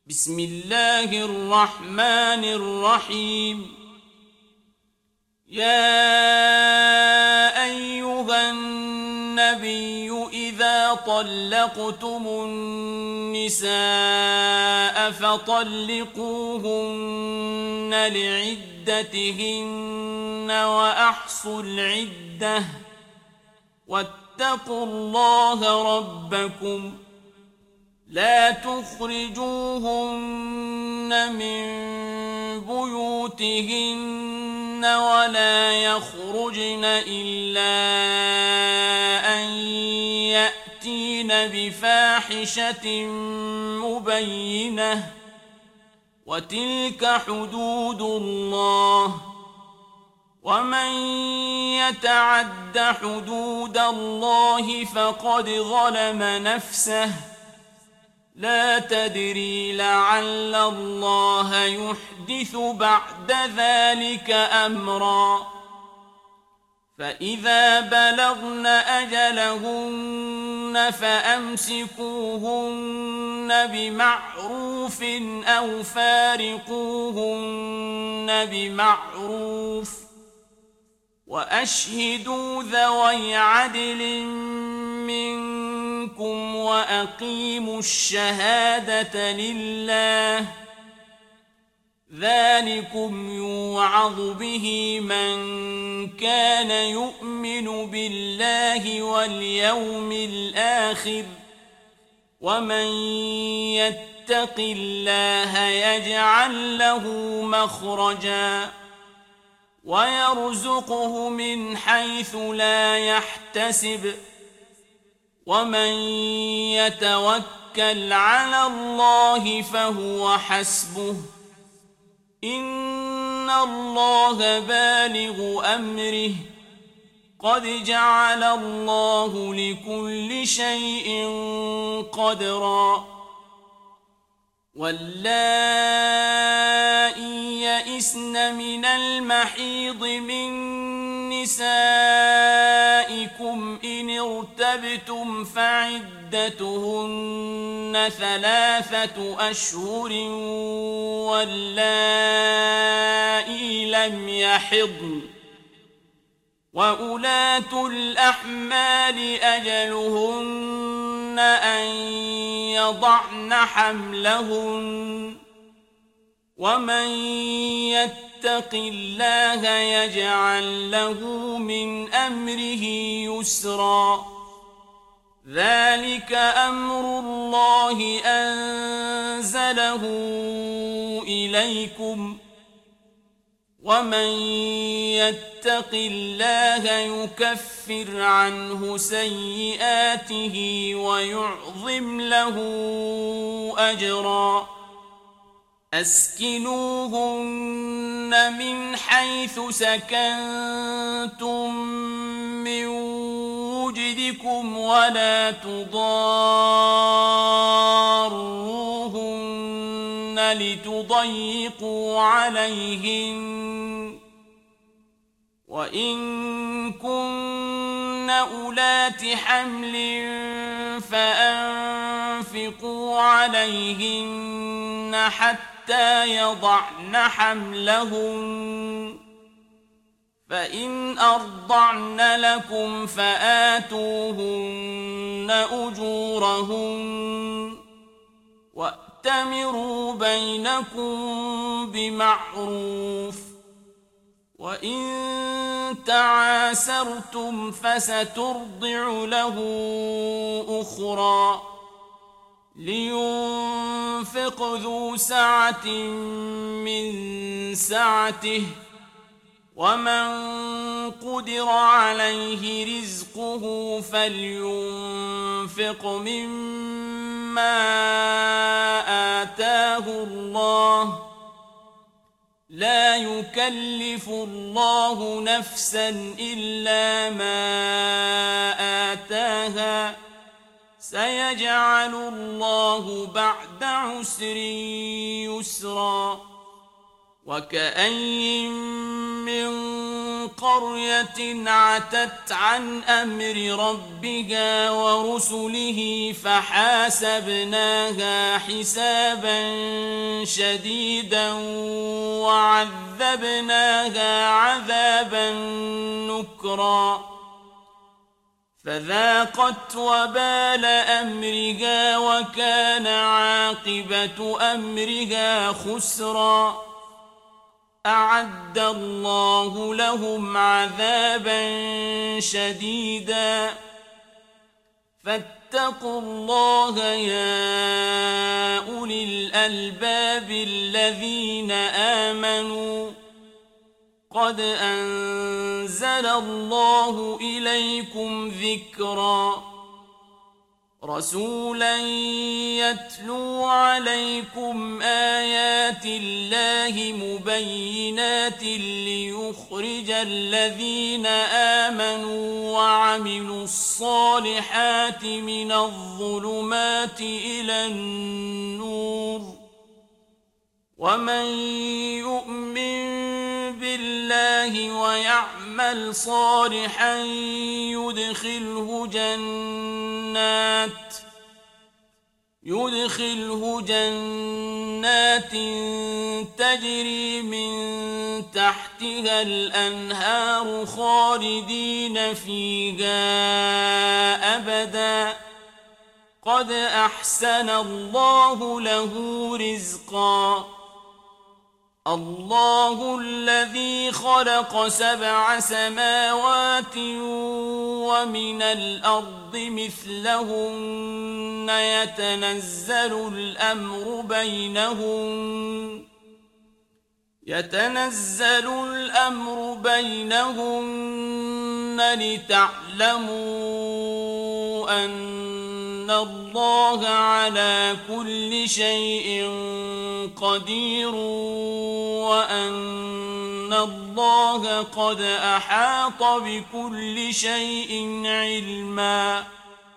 بسم الله الرحمن الرحيم. يا أيها النبي إذا طلقتم النساء فطلقوهن لعدتهن وأحصوا العدة واتقوا الله ربكم لا تخرجوهن من بيوتهن ولا يخرجن إلا أن يأتين بفاحشة مبينة وتلك حدود الله ومن يتعد حدود الله فقد ظلم نفسه لا تدري لعل الله يحدث بعد ذلك أمرا. فإذا بلغن أجلهن فأمسكوهن بمعروف أو فارقوهن بمعروف وأشهدوا ذوي عدل منكم وأقيموا الشهادة لله ذلكم يوعظ به من كان يؤمن بالله واليوم الآخر ومن يتق الله يجعل له مخرجا ويرزقه من حيث لا يحتسب ومن يتوكل على الله فهو حسبه إن الله بالغ أمره قد جعل الله لكل شيء قدرا. واللائي يئسن من المحيض من نسائكم إن ارتبتم فعدتهن 3 أشهر واللائي لم يحضن وأولاة الأحمال أجلهن أن يضعن حملهن ومن يتق الله يجعل له من أمره يسرا. ذلك أمر الله أنزله إليكم ومن يتق الله يكفر عنه سيئاته ويعظم له أجرا. أسكنوهن من حيث سكنتم من وجدكم ولا تضاروهن لتضيقوا عليهن وإن كن أولات حمل فأنفقوا عليهن حتى يضعن حملهن فإن أرضعن لكم فآتوهن أجورهن وأتمروا بينكم بمعروف وإن تعاسرتم فسترضع له أخرى لينفق ذو سعة من سعته ومن قدر عليه رزقه فلينفق مما آتاه الله لا يكلف الله نفسا إلا ما آتاها سيجعل الله بعد عسر يسرا. وكأين من قرية عتت عن أمر ربها ورسله فحاسبناها حسابا شديدا وعذبناها عذابا نكرا فذاقت وبال أمرها وكان عاقبة أمرها خسرا أعد الله لهم عذابا شديدا فاتقوا الله يا أولي الألباب الذين آمنوا قد أنزل الله إليكم ذكرا رسولا يتلو عليكم آيات الله مبينات ليخرج الذين آمنوا وعملوا الصالحات من الظلمات إلى النور ومن يؤمن بالله ويعمل صالحا يدخله جنات تجري من تحتها الأنهار خالدين فيها أبدا قد أحسن الله له رزقا الله الذي خلق 7 سماوات ومن الأرض مثلهن يتنزل الأمر بينهن لتعلموا أن الله على كل شيء قدير وأن الله قد أحاط بكل شيء علما